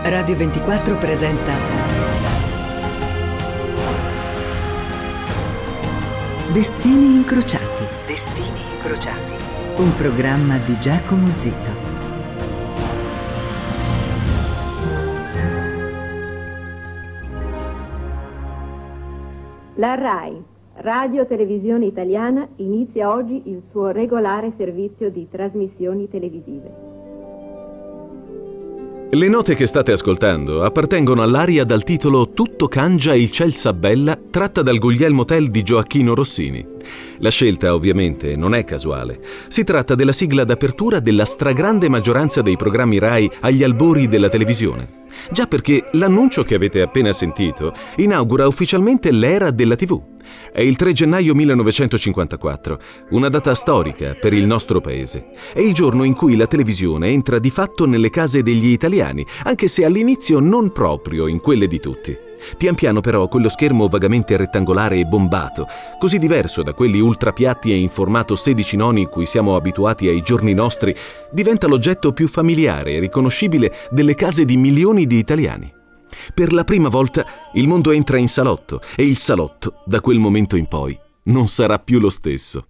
Radio 24 presenta Destini incrociati. Destini incrociati. Un programma di Giacomo Zito. La RAI, Radio Televisione Italiana, inizia oggi il suo regolare servizio di trasmissioni televisive. Le note che state ascoltando appartengono all'aria dal titolo Tutto cangia il ciel s'abbella, tratta dal Guglielmo Tell di Gioacchino Rossini. La scelta, ovviamente, non è casuale. Si tratta della sigla d'apertura della stragrande maggioranza dei programmi RAI agli albori della televisione. Già perché l'annuncio che avete appena sentito inaugura ufficialmente l'era della TV. È il 3 gennaio 1954, una data storica per il nostro paese. È il giorno in cui la televisione entra di fatto nelle case degli italiani, anche se all'inizio non proprio in quelle di tutti. Pian piano però quello schermo vagamente rettangolare e bombato, così diverso da quelli ultrapiatti e in formato 16 noni cui siamo abituati ai giorni nostri, diventa l'oggetto più familiare e riconoscibile delle case di milioni di italiani. Per la prima volta il mondo entra in salotto e il salotto, da quel momento in poi, non sarà più lo stesso.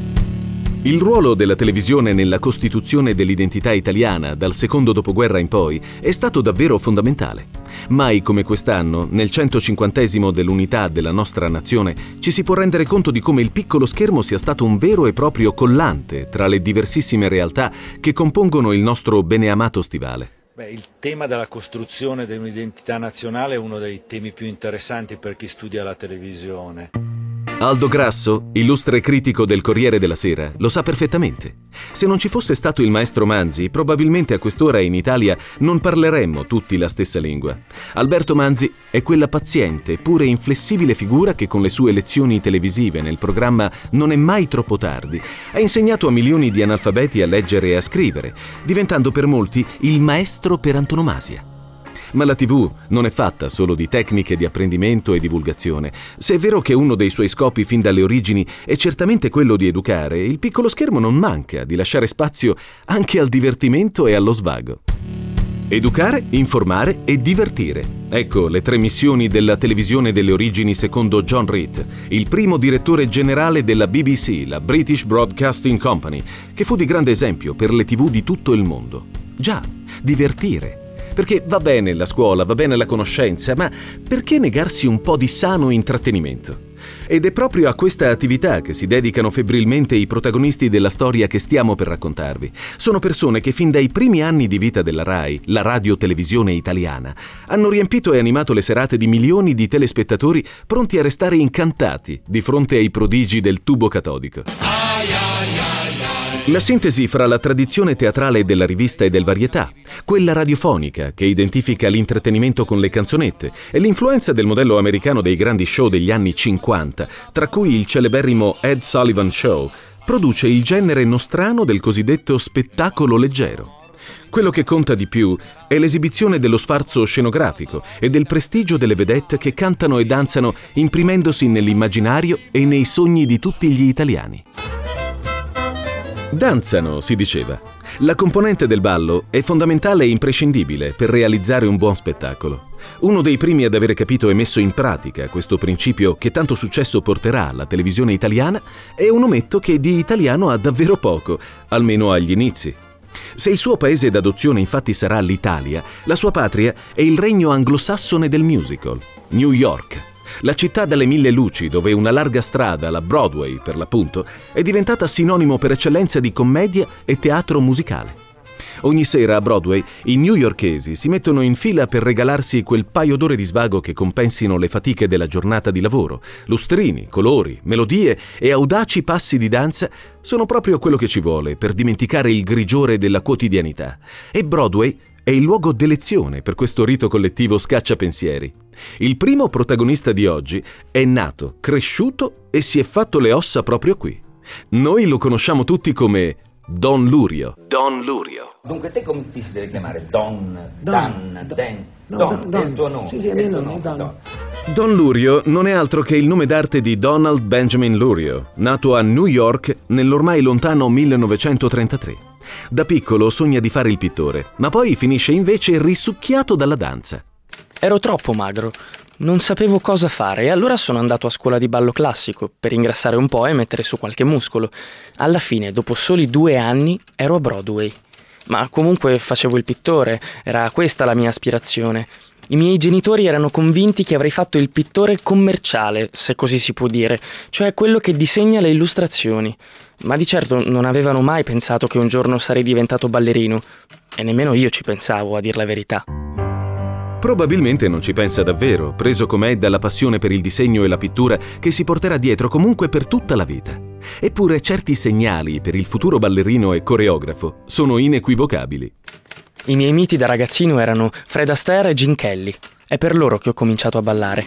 Il ruolo della televisione nella costituzione dell'identità italiana dal secondo dopoguerra in poi è stato davvero fondamentale. Mai come quest'anno, nel 150° dell'unità della nostra nazione, ci si può rendere conto di come il piccolo schermo sia stato un vero e proprio collante tra le diversissime realtà che compongono il nostro beneamato stivale. Il tema della costruzione di un'identità nazionale è uno dei temi più interessanti per chi studia la televisione. Aldo Grasso, illustre critico del Corriere della Sera, lo sa perfettamente. Se non ci fosse stato il maestro Manzi, probabilmente a quest'ora in Italia non parleremmo tutti la stessa lingua. Alberto Manzi è quella paziente eppure inflessibile figura che con le sue lezioni televisive nel programma Non è mai troppo tardi ha insegnato a milioni di analfabeti a leggere e a scrivere, diventando per molti il maestro per antonomasia. Ma la TV non è fatta solo di tecniche di apprendimento e divulgazione. Se è vero che uno dei suoi scopi fin dalle origini è certamente quello di educare, il piccolo schermo non manca di lasciare spazio anche al divertimento e allo svago. Educare, informare e divertire. Ecco le tre missioni della televisione delle origini secondo John Reed, il primo direttore generale della BBC, la British Broadcasting Company, che fu di grande esempio per le TV di tutto il mondo. Già, divertire. Perché va bene la scuola, va bene la conoscenza, ma perché negarsi un po' di sano intrattenimento? Ed è proprio a questa attività che si dedicano febbrilmente i protagonisti della storia che stiamo per raccontarvi. Sono persone che fin dai primi anni di vita della RAI, la radio-televisione italiana, hanno riempito e animato le serate di milioni di telespettatori pronti a restare incantati di fronte ai prodigi del tubo catodico. La sintesi fra la tradizione teatrale della rivista e del varietà, quella radiofonica che identifica l'intrattenimento con le canzonette e l'influenza del modello americano dei grandi show degli anni 50, tra cui il celeberrimo Ed Sullivan Show, produce il genere nostrano del cosiddetto spettacolo leggero. Quello che conta di più è l'esibizione dello sfarzo scenografico e del prestigio delle vedette che cantano e danzano imprimendosi nell'immaginario e nei sogni di tutti gli italiani. Danzano, si diceva. La componente del ballo è fondamentale e imprescindibile per realizzare un buon spettacolo. Uno dei primi ad avere capito e messo in pratica questo principio che tanto successo porterà alla televisione italiana è un ometto che di italiano ha davvero poco, almeno agli inizi. Se il suo paese d'adozione infatti sarà l'Italia, la sua patria è il regno anglosassone del musical, New York. La città dalle mille luci, dove una larga strada, la Broadway per l'appunto, è diventata sinonimo per eccellenza di commedia e teatro musicale. Ogni sera a Broadway i newyorkesi si mettono in fila per regalarsi quel paio d'ore di svago che compensino le fatiche della giornata di lavoro. Lustrini, colori, melodie e audaci passi di danza sono proprio quello che ci vuole per dimenticare il grigiore della quotidianità. E Broadway è il luogo d'elezione per questo rito collettivo scacciapensieri. Il primo protagonista di oggi è nato, cresciuto e si è fatto le ossa proprio qui. Noi lo conosciamo tutti come Don Lurio. Don Lurio. Dunque te come ti si deve chiamare? Don, è il tuo nome. Sì, è il mio nome, Don. Don Lurio non è altro che il nome d'arte di Donald Benjamin Lurio, nato a New York nell'ormai lontano 1933. Da piccolo sogna di fare il pittore, ma poi finisce invece risucchiato dalla danza. Ero troppo magro, non sapevo cosa fare e allora sono andato a scuola di ballo classico per ingrassare un po' e mettere su qualche muscolo. Alla fine, dopo soli 2 anni, ero a Broadway. Ma comunque facevo il pittore, era questa la mia aspirazione. I miei genitori erano convinti che avrei fatto il pittore commerciale, se così si può dire, cioè quello che disegna le illustrazioni. Ma di certo non avevano mai pensato che un giorno sarei diventato ballerino. E nemmeno io ci pensavo, a dir la verità. Probabilmente non ci pensa davvero, preso com'è dalla passione per il disegno e la pittura che si porterà dietro comunque per tutta la vita. Eppure certi segnali per il futuro ballerino e coreografo sono inequivocabili. I miei miti da ragazzino erano Fred Astaire e Gene Kelly. È per loro che ho cominciato a ballare.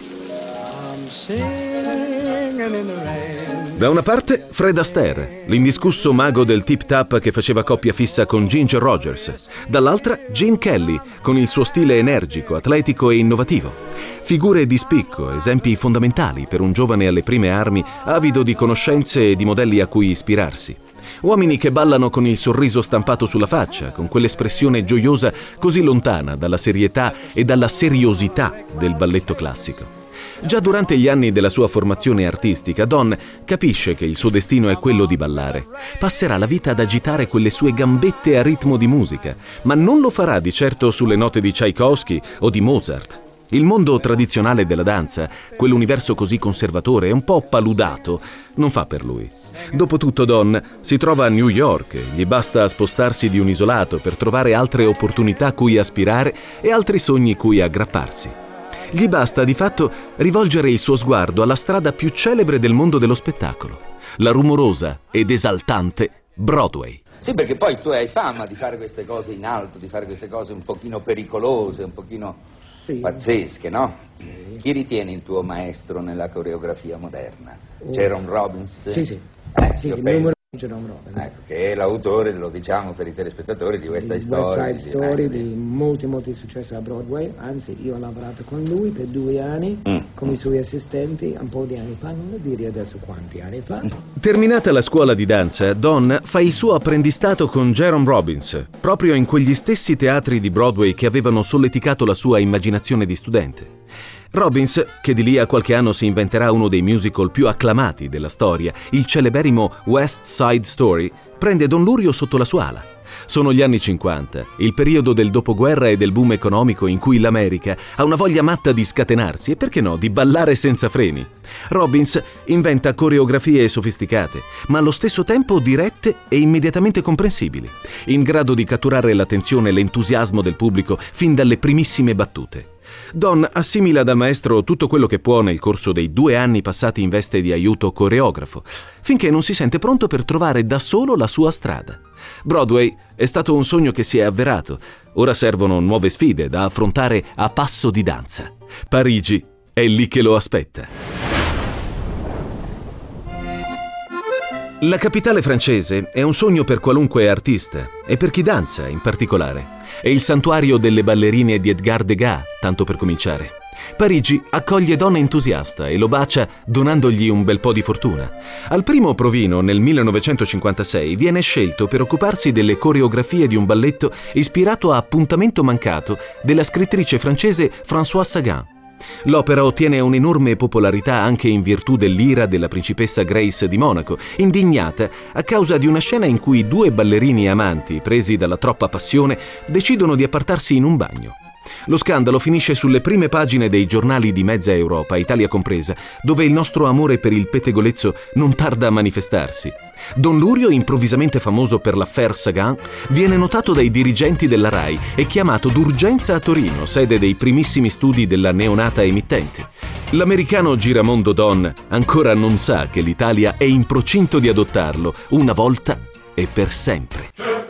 Da una parte Fred Astaire, l'indiscusso mago del tip-tap che faceva coppia fissa con Ginger Rogers. Dall'altra Gene Kelly, con il suo stile energico, atletico e innovativo. Figure di spicco, esempi fondamentali per un giovane alle prime armi, avido di conoscenze e di modelli a cui ispirarsi. Uomini che ballano con il sorriso stampato sulla faccia, con quell'espressione gioiosa così lontana dalla serietà e dalla seriosità del balletto classico. Già durante gli anni della sua formazione artistica, Don capisce che il suo destino è quello di ballare. Passerà la vita ad agitare quelle sue gambette a ritmo di musica, ma non lo farà di certo sulle note di Tchaikovsky o di Mozart. Il mondo tradizionale della danza, quell'universo così conservatore e un po' paludato, non fa per lui. Dopotutto Don si trova a New York, gli basta spostarsi di un isolato per trovare altre opportunità cui aspirare e altri sogni cui aggrapparsi. Gli basta di fatto rivolgere il suo sguardo alla strada più celebre del mondo dello spettacolo, la rumorosa ed esaltante Broadway. Sì, perché poi tu hai fama di fare queste cose in alto, di fare queste cose un pochino pericolose, un pochino pazzesche, no? Chi ritieni il tuo maestro nella coreografia moderna? Jerome Robbins? Sì, sì. Jerome Robbins. Ecco, che è l'autore, lo diciamo per i telespettatori, di West Side Story. West Side Story, di molti successi a Broadway, anzi io ho lavorato con lui per 2 anni, con i suoi assistenti, un po' di anni fa, non dire adesso quanti anni fa. Terminata la scuola di danza, Don fa il suo apprendistato con Jerome Robbins, proprio in quegli stessi teatri di Broadway che avevano solleticato la sua immaginazione di studente. Robbins, che di lì a qualche anno si inventerà uno dei musical più acclamati della storia, il celeberrimo West Side Story, prende Don Lurio sotto la sua ala. Sono gli anni 50, il periodo del dopoguerra e del boom economico in cui l'America ha una voglia matta di scatenarsi e, perché no, di ballare senza freni. Robbins inventa coreografie sofisticate, ma allo stesso tempo dirette e immediatamente comprensibili, in grado di catturare l'attenzione e l'entusiasmo del pubblico fin dalle primissime battute. Don assimila dal maestro tutto quello che può nel corso dei 2 anni passati in veste di aiuto coreografo, finché non si sente pronto per trovare da solo la sua strada. Broadway è stato un sogno che si è avverato. Ora servono nuove sfide da affrontare a passo di danza. Parigi è lì che lo aspetta. La capitale francese è un sogno per qualunque artista e per chi danza in particolare. È il santuario delle ballerine di Edgar Degas, tanto per cominciare. Parigi accoglie Don entusiasta e lo bacia donandogli un bel po' di fortuna. Al primo provino, nel 1956, viene scelto per occuparsi delle coreografie di un balletto ispirato a Appuntamento mancato della scrittrice francese Françoise Sagan. L'opera ottiene un'enorme popolarità anche in virtù dell'ira della principessa Grace di Monaco, indignata a causa di una scena in cui 2 ballerini amanti, presi dalla troppa passione, decidono di appartarsi in un bagno. Lo scandalo finisce sulle prime pagine dei giornali di mezza Europa, Italia compresa, dove il nostro amore per il pettegolezzo non tarda a manifestarsi. Don Lurio, improvvisamente famoso per l'affaire Sagan, viene notato dai dirigenti della RAI e chiamato d'urgenza a Torino, sede dei primissimi studi della neonata emittente. L'americano giramondo Don ancora non sa che l'Italia è in procinto di adottarlo, una volta e per sempre.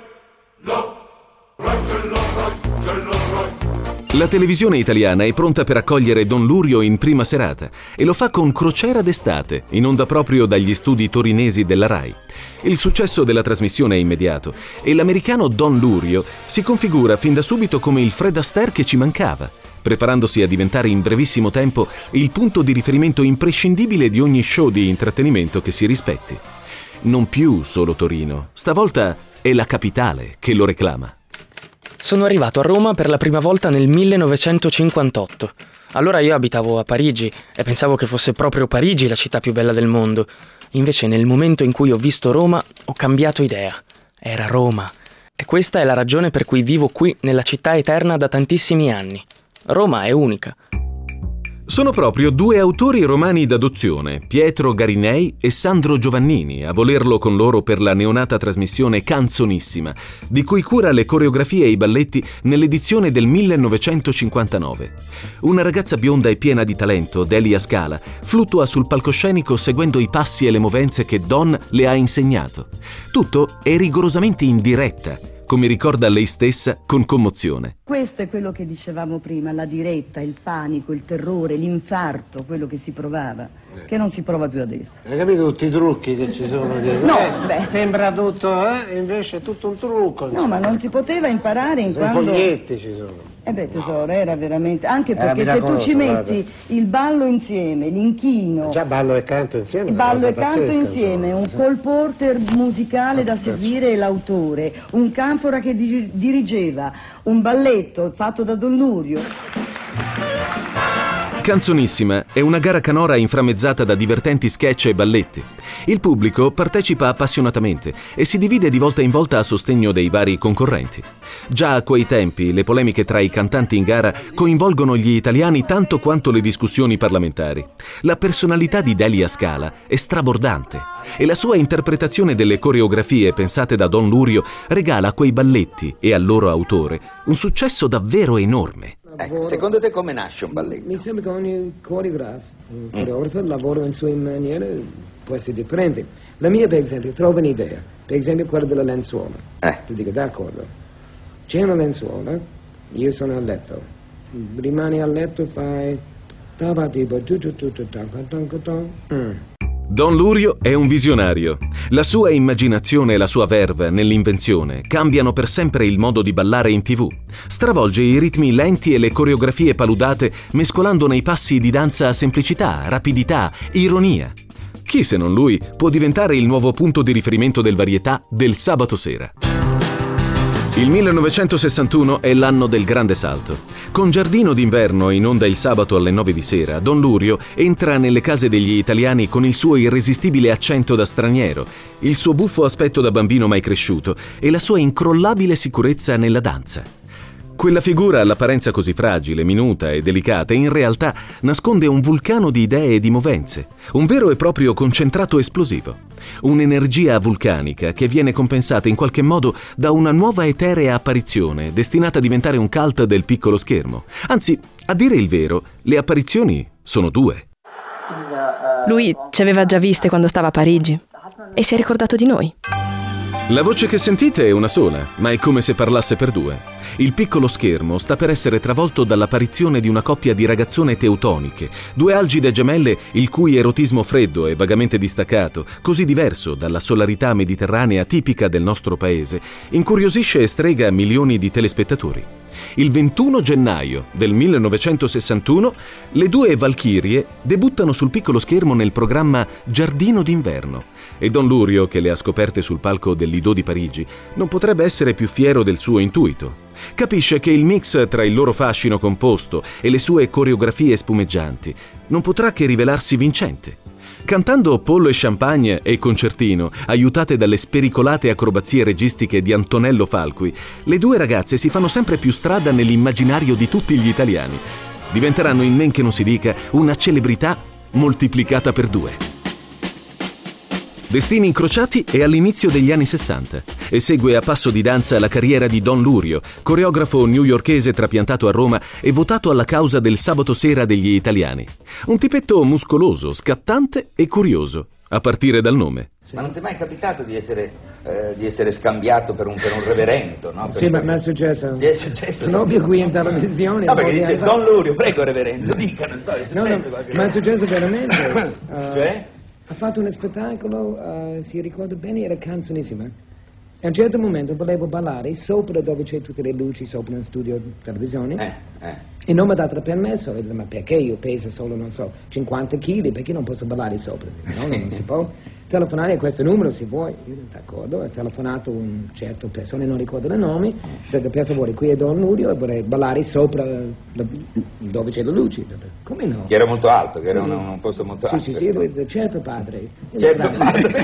La televisione italiana è pronta per accogliere Don Lurio in prima serata e lo fa con Crociera d'estate, in onda proprio dagli studi torinesi della RAI. Il successo della trasmissione è immediato e l'americano Don Lurio si configura fin da subito come il Fred Astaire che ci mancava, preparandosi a diventare in brevissimo tempo il punto di riferimento imprescindibile di ogni show di intrattenimento che si rispetti. Non più solo Torino, stavolta è la capitale che lo reclama. Sono arrivato a Roma per la prima volta nel 1958. Allora io abitavo a Parigi e pensavo che fosse proprio Parigi la città più bella del mondo. Invece nel momento in cui ho visto Roma ho cambiato idea. Era Roma. E questa è la ragione per cui vivo qui nella città eterna da tantissimi anni. Roma è unica. Sono proprio due autori romani d'adozione, Pietro Garinei e Sandro Giovannini, a volerlo con loro per la neonata trasmissione Canzonissima, di cui cura le coreografie e i balletti nell'edizione del 1959. Una ragazza bionda e piena di talento, Delia Scala, fluttua sul palcoscenico seguendo i passi e le movenze che Don le ha insegnato. Tutto è rigorosamente in diretta, come ricorda lei stessa con commozione. Questo è quello che dicevamo prima, la diretta, il panico, il terrore, l'infarto, quello che si provava, che non si prova più adesso. Hai capito tutti i trucchi che ci sono dietro? No, sembra tutto, invece è tutto un trucco. No, ma non si poteva imparare in quando... foglietti ci sono. Tesoro, era veramente... Anche perché se tu ci metti il ballo insieme, l'inchino... Già ballo e canto insieme. Il ballo e canto insieme, un colporter musicale da seguire l'autore, un canfora che dirigeva, un balletto fatto da Don Lurio. Canzonissima è una gara canora inframmezzata da divertenti sketch e balletti. Il pubblico partecipa appassionatamente e si divide di volta in volta a sostegno dei vari concorrenti. Già a quei tempi le polemiche tra i cantanti in gara coinvolgono gli italiani tanto quanto le discussioni parlamentari. La personalità di Delia Scala è strabordante e la sua interpretazione delle coreografie pensate da Don Lurio regala a quei balletti e al loro autore un successo davvero enorme. Ecco, secondo te come nasce un balletto? Mi sembra che ogni coreografo lavora in sue maniere, può essere differente. La mia, per esempio, trova un'idea, per esempio quella della lenzuola. Ti dico, d'accordo, c'è una lenzuola, io sono a letto, rimani a letto e fai... Don Lurio è un visionario. La sua immaginazione e la sua verve nell'invenzione cambiano per sempre il modo di ballare in TV. Stravolge i ritmi lenti e le coreografie paludate, mescolando nei passi di danza semplicità, rapidità, ironia. Chi se non lui può diventare il nuovo punto di riferimento del varietà del sabato sera? Il 1961 è l'anno del grande salto. Con Giardino d'inverno in onda il sabato alle 9 di sera, Don Lurio entra nelle case degli italiani con il suo irresistibile accento da straniero, il suo buffo aspetto da bambino mai cresciuto e la sua incrollabile sicurezza nella danza. Quella figura all'apparenza così fragile, minuta e delicata in realtà nasconde un vulcano di idee e di movenze, un vero e proprio concentrato esplosivo, un'energia vulcanica che viene compensata in qualche modo da una nuova eterea apparizione destinata a diventare un cult del piccolo schermo. Anzi, a dire il vero, le apparizioni sono due. Lui ci aveva già viste quando stava a Parigi e si è ricordato di noi. La voce che sentite è una sola, ma è come se parlasse per due. Il piccolo schermo sta per essere travolto dall'apparizione di una coppia di ragazzone teutoniche, due algide gemelle il cui erotismo freddo e vagamente distaccato, così diverso dalla solarità mediterranea tipica del nostro paese, incuriosisce e strega milioni di telespettatori. Il 21 gennaio del 1961 le due Valchirie debuttano sul piccolo schermo nel programma Giardino d'inverno e Don Lurio, che le ha scoperte sul palco del Lido di Parigi, non potrebbe essere più fiero del suo intuito. Capisce che il mix tra il loro fascino composto e le sue coreografie spumeggianti non potrà che rivelarsi vincente. Cantando Pollo e Champagne e Concertino, aiutate dalle spericolate acrobazie registiche di Antonello Falqui, le due ragazze si fanno sempre più strada nell'immaginario di tutti gli italiani. Diventeranno in men che non si dica una celebrità moltiplicata per due. Destini incrociati è all'inizio degli anni 60 e segue a passo di danza la carriera di Don Lurio, coreografo newyorkese trapiantato a Roma e votato alla causa del sabato sera degli italiani. Un tipetto muscoloso, scattante e curioso, a partire dal nome. Ma non ti è mai capitato di essere scambiato per un reverendo, no? Sì, ma è successo. È successo. Proprio qui in televisione. No, perché dice Don Lurio, prego reverendo, dica, non so, è successo qualche ma è successo veramente. Cioè? Ha fatto uno spettacolo, si ricorda bene, era Canzonissima. A un certo momento volevo ballare sopra dove c'è tutte le luci, sopra un studio di televisione. E non mi ha dato il permesso. Ho detto, ma perché io peso solo, non so, 50 kg, perché non posso ballare sopra? No, non si può. telefonare a questo numero se vuoi. Io d'accordo, ho telefonato un certo persona, non ricordo il nome, ho detto per favore qui è Don Lurio e vorrei ballare sopra dove c'è la luce. Come no? Che era molto alto, che era un posto molto alto. Sì, lui dice certo padre. Certo padre.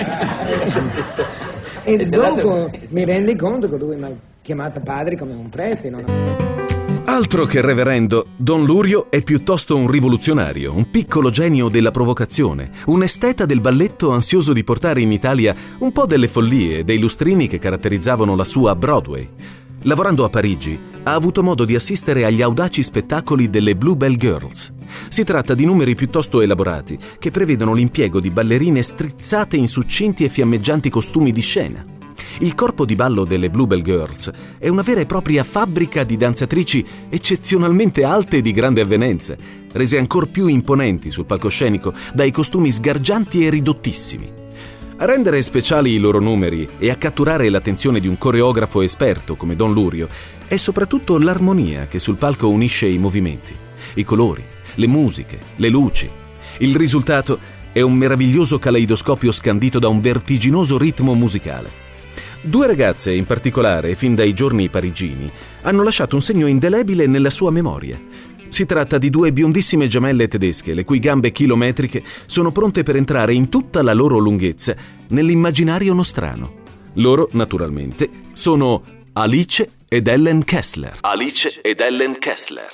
E dopo mi rendi conto che lui mi ha chiamato padre come un prete, Altro che reverendo, Don Lurio è piuttosto un rivoluzionario, un piccolo genio della provocazione, un esteta del balletto ansioso di portare in Italia un po' delle follie e dei lustrini che caratterizzavano la sua Broadway. Lavorando a Parigi, ha avuto modo di assistere agli audaci spettacoli delle Bluebell Girls. Si tratta di numeri piuttosto elaborati che prevedono l'impiego di ballerine strizzate in succinti e fiammeggianti costumi di scena. Il corpo di ballo delle Bluebell Girls è una vera e propria fabbrica di danzatrici eccezionalmente alte e di grande avvenenza, rese ancor più imponenti sul palcoscenico dai costumi sgargianti e ridottissimi. A rendere speciali i loro numeri e a catturare l'attenzione di un coreografo esperto come Don Lurio è soprattutto l'armonia che sul palco unisce i movimenti, i colori, le musiche, le luci. Il risultato è un meraviglioso caleidoscopio scandito da un vertiginoso ritmo musicale. Due ragazze in particolare, fin dai giorni parigini, hanno lasciato un segno indelebile nella sua memoria. Si tratta di due biondissime gemelle tedesche, le cui gambe chilometriche sono pronte per entrare in tutta la loro lunghezza nell'immaginario nostrano. Loro, naturalmente, sono Alice ed Ellen Kessler. Alice ed Ellen Kessler.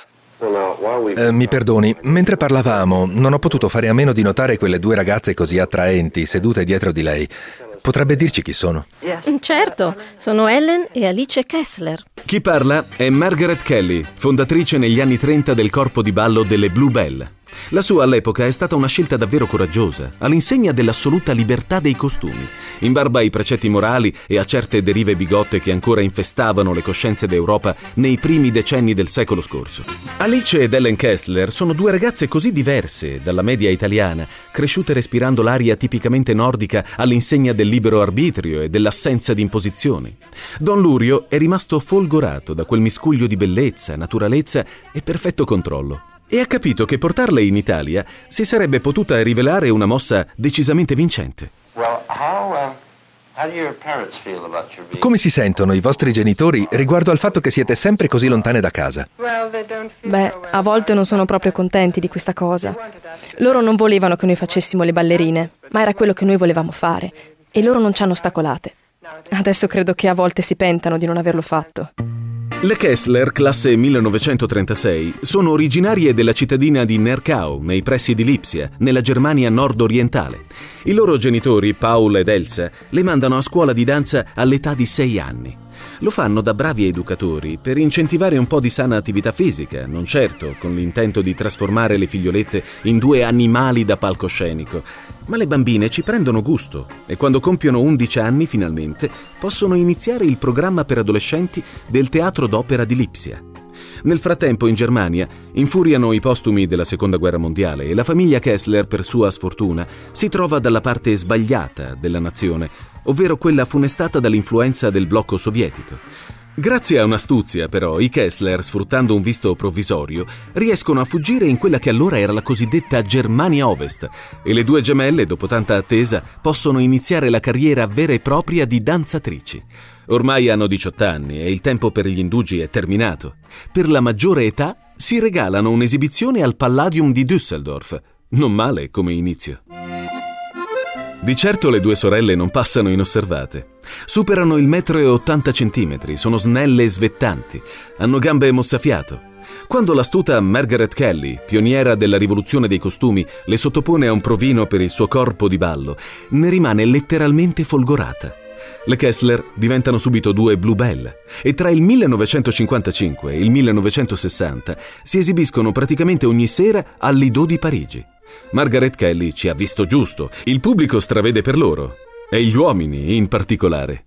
Mi perdoni, mentre parlavamo non ho potuto fare a meno di notare quelle due ragazze così attraenti sedute dietro di lei. Potrebbe dirci chi sono? Certo, sono Ellen e Alice Kessler. Chi parla è Margaret Kelly, fondatrice negli anni 30 del corpo di ballo delle Bluebell. La sua all'epoca è stata una scelta davvero coraggiosa, all'insegna dell'assoluta libertà dei costumi, in barba ai precetti morali e a certe derive bigotte che ancora infestavano le coscienze d'Europa nei primi decenni del secolo scorso. Alice ed Ellen Kessler sono due ragazze così diverse dalla media italiana, cresciute respirando l'aria tipicamente nordica all'insegna del libero arbitrio e dell'assenza di imposizioni. Don Lurio è rimasto folgorato da quel miscuglio di bellezza, naturalezza e perfetto controllo. E ha capito che portarle in Italia si sarebbe potuta rivelare una mossa decisamente vincente. Come si sentono i vostri genitori riguardo al fatto che siete sempre così lontane da casa? Beh, a volte non sono proprio contenti di questa cosa. Loro non volevano che noi facessimo le ballerine, ma era quello che noi volevamo fare, e loro non ci hanno ostacolate. Adesso credo che a volte si pentano di non averlo fatto. Le Kessler, classe 1936, sono originarie della cittadina di Nerkau, nei pressi di Lipsia, nella Germania nord-orientale. I loro genitori, Paul ed Elsa, le mandano a scuola di danza all'età di 6 anni. Lo fanno da bravi educatori per incentivare un po' di sana attività fisica, non certo con l'intento di trasformare le figliolette in due animali da palcoscenico. Ma le bambine ci prendono gusto e quando compiono 11 anni finalmente possono iniziare il programma per adolescenti del Teatro d'Opera di Lipsia. Nel frattempo in Germania infuriano i postumi della Seconda Guerra Mondiale e la famiglia Kessler, per sua sfortuna, si trova dalla parte sbagliata della nazione, ovvero quella funestata dall'influenza del blocco sovietico. Grazie a un'astuzia, però, i Kessler, sfruttando un visto provvisorio, riescono a fuggire in quella che allora era la cosiddetta Germania Ovest e le due gemelle, dopo tanta attesa, possono iniziare la carriera vera e propria di danzatrici. Ormai hanno 18 anni e il tempo per gli indugi è terminato. Per la maggiore età si regalano un'esibizione al Palladium di Düsseldorf. Non male come inizio. Di certo le due sorelle non passano inosservate. Superano il 1,80 m, sono snelle e svettanti, hanno gambe mozzafiato. Quando l'astuta Margaret Kelly, pioniera della rivoluzione dei costumi, le sottopone a un provino per il suo corpo di ballo, ne rimane letteralmente folgorata. Le Kessler diventano subito due Bluebell e tra il 1955 e il 1960 si esibiscono praticamente ogni sera al Lido di Parigi. Margaret Kelly ci ha visto giusto, il pubblico stravede per loro, e gli uomini in particolare.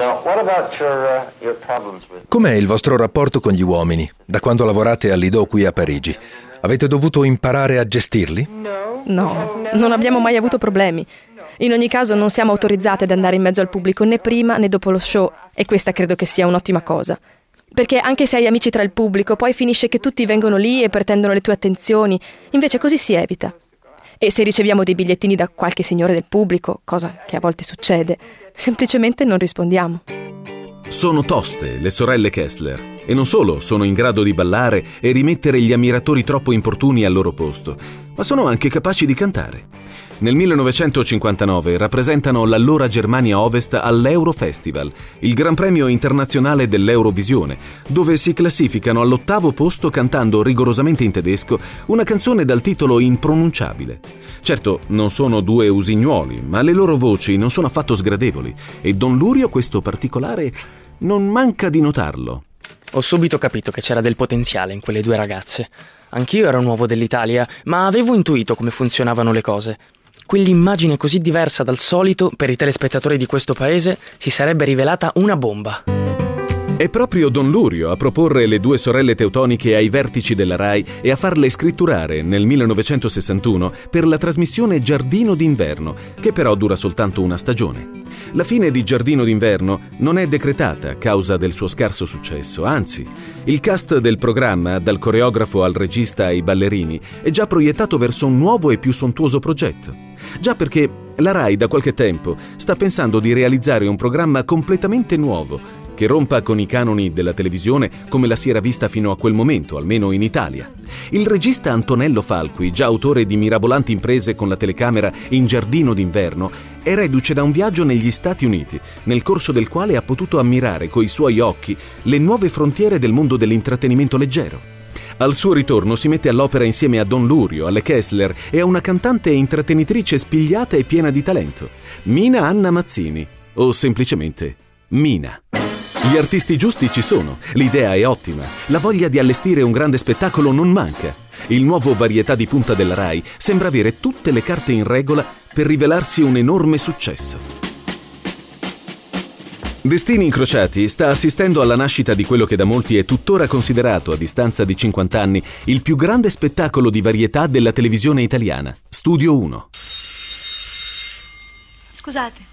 Com'è il vostro rapporto con gli uomini, da quando lavorate al Lido qui a Parigi? Avete dovuto imparare a gestirli? No, non abbiamo mai avuto problemi. In ogni caso non siamo autorizzate ad andare in mezzo al pubblico né prima né dopo lo show, e questa credo che sia un'ottima cosa. Perché anche se hai amici tra il pubblico, poi finisce che tutti vengono lì e pretendono le tue attenzioni, invece così si evita. E se riceviamo dei bigliettini da qualche signore del pubblico, cosa che a volte succede, semplicemente non rispondiamo. Sono toste le sorelle Kessler, e non solo sono in grado di ballare e rimettere gli ammiratori troppo importuni al loro posto, ma sono anche capaci di cantare. Nel 1959 rappresentano l'allora Germania Ovest all'Eurofestival, il Gran Premio internazionale dell'Eurovisione, dove si classificano all'8° posto cantando rigorosamente in tedesco una canzone dal titolo impronunciabile. Certo, non sono due usignuoli, ma le loro voci non sono affatto sgradevoli, e Don Lurio questo particolare non manca di notarlo. Ho subito capito che c'era del potenziale in quelle due ragazze. Anch'io ero nuovo dell'Italia, ma avevo intuito come funzionavano le cose. Quell'immagine così diversa dal solito, per i telespettatori di questo paese, si sarebbe rivelata una bomba. È proprio Don Lurio a proporre le due sorelle teutoniche ai vertici della Rai e a farle scritturare nel 1961 per la trasmissione Giardino d'inverno, che però dura soltanto una stagione. La fine di Giardino d'inverno non è decretata a causa del suo scarso successo, anzi, il cast del programma, dal coreografo al regista ai ballerini, è già proiettato verso un nuovo e più sontuoso progetto. Già perché la Rai da qualche tempo sta pensando di realizzare un programma completamente nuovo, che rompa con i canoni della televisione come la si era vista fino a quel momento, almeno in Italia. Il regista Antonello Falqui, già autore di mirabolanti imprese con la telecamera in Giardino d'inverno, è reduce da un viaggio negli Stati Uniti, nel corso del quale ha potuto ammirare coi suoi occhi le nuove frontiere del mondo dell'intrattenimento leggero. Al suo ritorno si mette all'opera insieme a Don Lurio, alle Kessler e a una cantante e intrattenitrice spigliata e piena di talento, Mina Anna Mazzini, o semplicemente Mina. Gli artisti giusti ci sono, l'idea è ottima, la voglia di allestire un grande spettacolo non manca. Il nuovo varietà di punta della Rai sembra avere tutte le carte in regola per rivelarsi un enorme successo. Destini Incrociati sta assistendo alla nascita di quello che da molti è tuttora considerato, a distanza di 50 anni, il più grande spettacolo di varietà della televisione italiana, Studio 1. Scusate.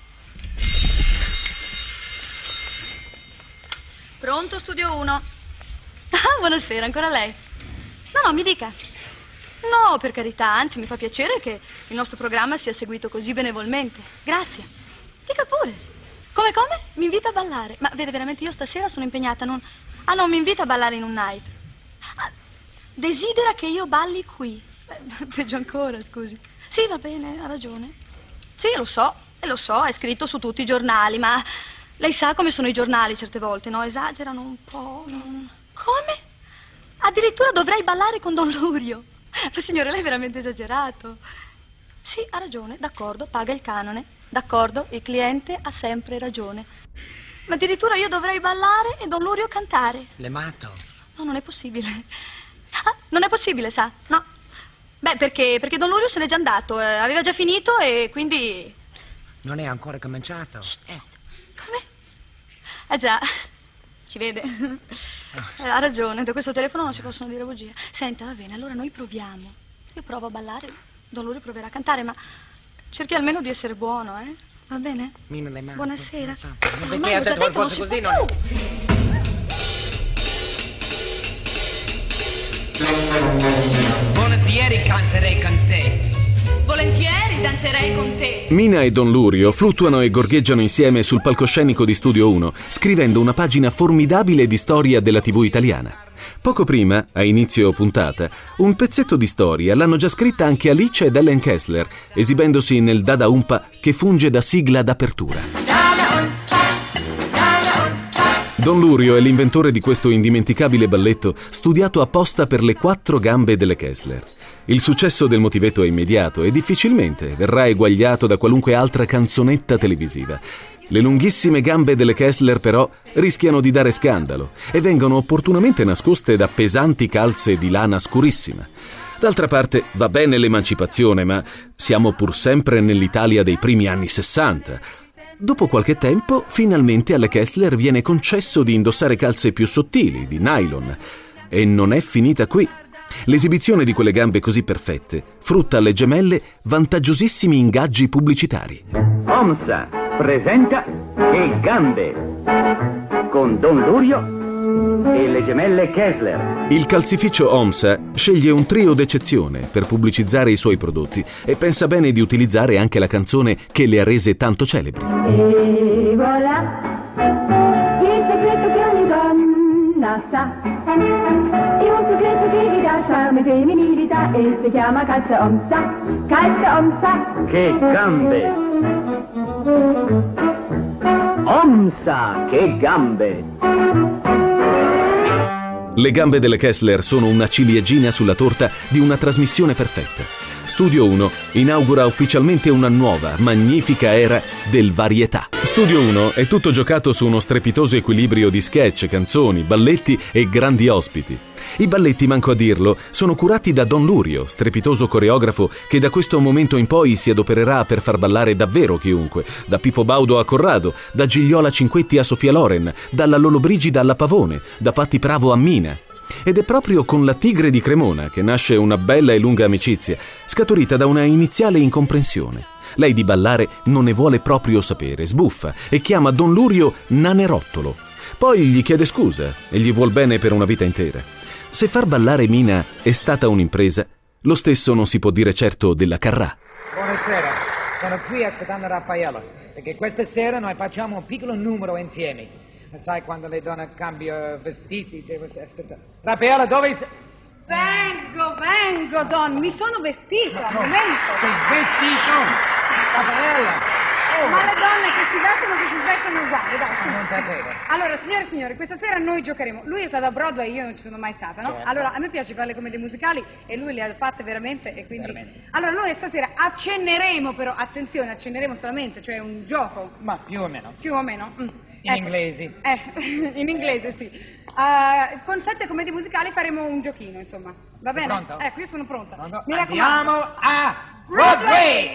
Pronto, Studio 1? Ah, buonasera, ancora lei? No, mi dica. No, per carità, anzi mi fa piacere che il nostro programma sia seguito così benevolmente. Grazie. Dica pure. Come? Mi invita a ballare. Ma vede, veramente io stasera sono impegnata, non... Ah, non mi invita a ballare in un night. Ah, desidera che io balli qui. Peggio ancora, scusi. Sì, va bene, ha ragione. Sì, lo so, è scritto su tutti i giornali, ma... Lei sa come sono i giornali certe volte, no? Esagerano un po'. Come? Addirittura dovrei ballare con Don Lurio. Ma signore, lei è veramente esagerato. Sì, ha ragione, d'accordo, paga il canone. D'accordo, il cliente ha sempre ragione. Ma addirittura io dovrei ballare e Don Lurio cantare. Le matto. No, non è possibile. Ah, non è possibile, sa? No. Beh, perché Don Lurio se n'è già andato. Aveva già finito e quindi... Non è ancora cominciato. Come? Già, ci vede. Ha ragione, da questo telefono non si possono dire bugie. Senta, va bene, allora noi proviamo. Io provo a ballare, Don Lurio proverà a cantare, ma cerchi almeno di essere buono, eh? Va bene? Buonasera. Perché ha detto qualcosa così, no? Volentieri canterei con te. Volentieri danzerei con te. Mina e Don Lurio fluttuano e gorgheggiano insieme sul palcoscenico di Studio 1, scrivendo una pagina formidabile di storia della TV italiana. Poco prima, a inizio puntata, un pezzetto di storia l'hanno già scritta anche Alice ed Ellen Kessler, esibendosi nel Dada Umpa che funge da sigla d'apertura. Don Lurio è l'inventore di questo indimenticabile balletto studiato apposta per le 4 gambe delle Kessler. Il successo del motivetto è immediato e difficilmente verrà eguagliato da qualunque altra canzonetta televisiva. Le lunghissime gambe delle Kessler però rischiano di dare scandalo e vengono opportunamente nascoste da pesanti calze di lana scurissima. D'altra parte va bene l'emancipazione, ma siamo pur sempre nell'Italia dei primi anni 60. Dopo qualche tempo, finalmente alle Kessler viene concesso di indossare calze più sottili, di nylon. E non è finita qui. L'esibizione di quelle gambe così perfette frutta alle gemelle vantaggiosissimi ingaggi pubblicitari. OMSA presenta E Gambe con Don Lurio e le gemelle Kessler. Il calzificio OMSA sceglie un trio d'eccezione per pubblicizzare i suoi prodotti e pensa bene di utilizzare anche la canzone che le ha rese tanto celebri. E voilà, il segreto che ogni donna sa, è un segreto che gli dà charme e femminilità e si chiama calza OMSA, calza OMSA. Che gambe! OMSA, che gambe! Le gambe delle Kessler sono una ciliegina sulla torta di una trasmissione perfetta. Studio 1 inaugura ufficialmente una nuova, magnifica era del varietà. Studio 1 è tutto giocato su uno strepitoso equilibrio di sketch, canzoni, balletti e grandi ospiti. I balletti, manco a dirlo, sono curati da Don Lurio, strepitoso coreografo che da questo momento in poi si adopererà per far ballare davvero chiunque, da Pippo Baudo a Corrado, da Gigliola Cinquetti a Sofia Loren, dalla Lollobrigida alla Pavone, da Patti Pravo a Mina. Ed è proprio con la Tigre di Cremona che nasce una bella e lunga amicizia, scaturita da una iniziale incomprensione. Lei di ballare non ne vuole proprio sapere, sbuffa e chiama Don Lurio Nanerottolo. Poi gli chiede scusa e gli vuol bene per una vita intera. Se far ballare Mina è stata un'impresa, lo stesso non si può dire certo della Carrà. Buonasera, sono qui aspettando Raffaella, perché questa sera noi facciamo un piccolo numero insieme. Sai, quando le donne cambiano vestiti, devo aspettare. Raffaella, dove sei? Vengo, Don, mi sono vestita, un momento. Sei vestito? Raffaella! Ma le donne che si svestono uguali, dai, su. Non sapevo. Allora, signore e signori, questa sera noi giocheremo. Lui è stato a Broadway, io non ci sono mai stata, no? Certo. Allora, a me piace fare le commedie musicali e lui le ha fatte veramente e quindi... Allora, noi stasera accenneremo, però, attenzione, accenneremo solamente, cioè un gioco. Ma più o meno. Più o meno. In inglese. In inglese, sì. Con 7 commedie musicali faremo un giochino, insomma. Va bene? Pronto? Ecco, io sono pronta. Pronto? Mi raccomando. Andiamo a Broadway!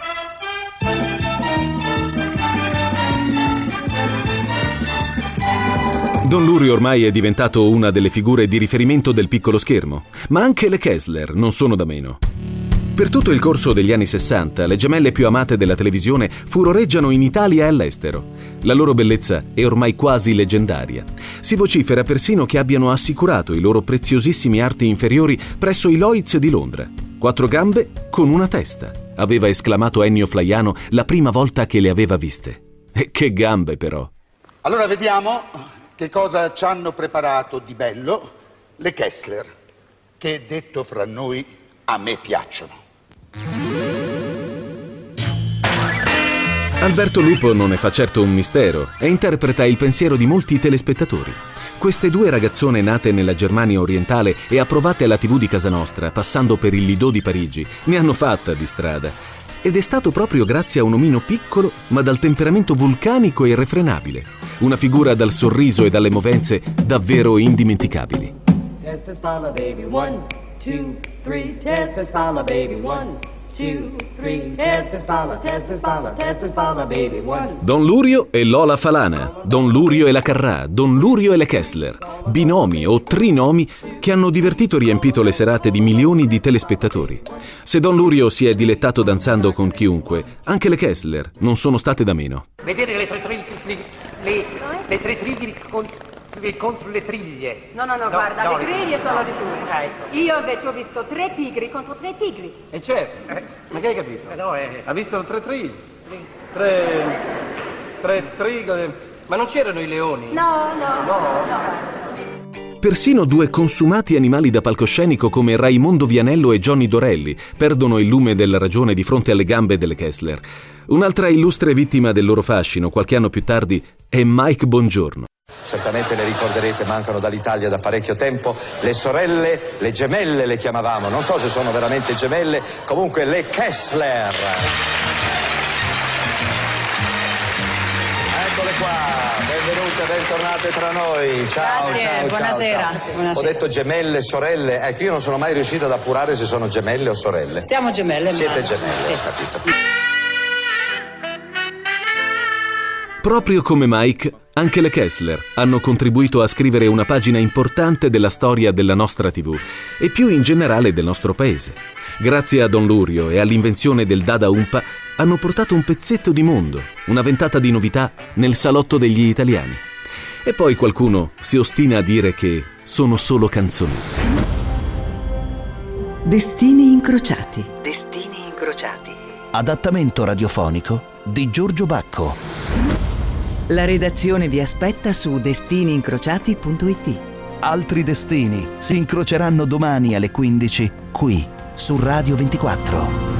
Don Lurio ormai è diventato una delle figure di riferimento del piccolo schermo, ma anche le Kessler non sono da meno. Per tutto il corso degli anni 60, le gemelle più amate della televisione furoreggiano in Italia e all'estero. La loro bellezza è ormai quasi leggendaria. Si vocifera persino che abbiano assicurato i loro preziosissimi arti inferiori presso i Lloyds di Londra. 4 gambe con una testa, aveva esclamato Ennio Flaiano la prima volta che le aveva viste. E che gambe, però! Allora vediamo che cosa ci hanno preparato di bello le Kessler, che detto fra noi a me piacciono. Alberto Lupo non ne fa certo un mistero e interpreta il pensiero di molti telespettatori. Queste 2 ragazzone nate nella Germania orientale e approvate alla TV di casa nostra, passando per il Lido di Parigi, ne hanno fatta di strada. Ed è stato proprio grazie a un omino piccolo, ma dal temperamento vulcanico e irrefrenabile. Una figura dal sorriso e dalle movenze davvero indimenticabili. Testa spalla baby, 1, 2, 3, testa spalla baby, 1, 2, 3, testa spalla baby, 1. Don Lurio e Lola Falana, Don Lurio e la Carrà, Don Lurio e le Kessler, binomi o trinomi che hanno divertito e riempito le serate di milioni di telespettatori. Se Don Lurio si è dilettato danzando con chiunque, anche le Kessler non sono state da meno. Vedete le tre triglie contro le triglie. No, guarda, le griglie sono di tu. Io invece ho visto 3 tigri contro 3 tigri. E certo, ma che hai capito? No, Ha visto 3 triglie? 3 triglie, ma non c'erano i leoni? No. Persino 2 consumati animali da palcoscenico come Raimondo Vianello e Johnny Dorelli perdono il lume della ragione di fronte alle gambe delle Kessler. Un'altra illustre vittima del loro fascino, qualche anno più tardi, è Mike Bongiorno. Certamente le ricorderete, mancano dall'Italia da parecchio tempo le sorelle, le gemelle le chiamavamo, non so se sono veramente gemelle, comunque le Kessler. Eccole qua, benvenute, bentornate tra noi. Ciao, Grazie, ciao, buonasera. ciao. Buonasera. Ho detto gemelle, sorelle, ecco io non sono mai riuscito ad appurare se sono gemelle o sorelle. Siamo gemelle. Siete gemelle, sì. Ho capito. Proprio come Mike, anche le Kessler hanno contribuito a scrivere una pagina importante della storia della nostra TV e più in generale del nostro paese. Grazie a Don Lurio e all'invenzione del Dada Umpa hanno portato un pezzetto di mondo, una ventata di novità nel salotto degli italiani. E poi qualcuno si ostina a dire che sono solo canzonette. Destini incrociati. Destini incrociati. Adattamento radiofonico di Giorgio Bacco. La redazione vi aspetta su destiniincrociati.it. Altri destini si incroceranno domani alle 15 qui su Radio 24.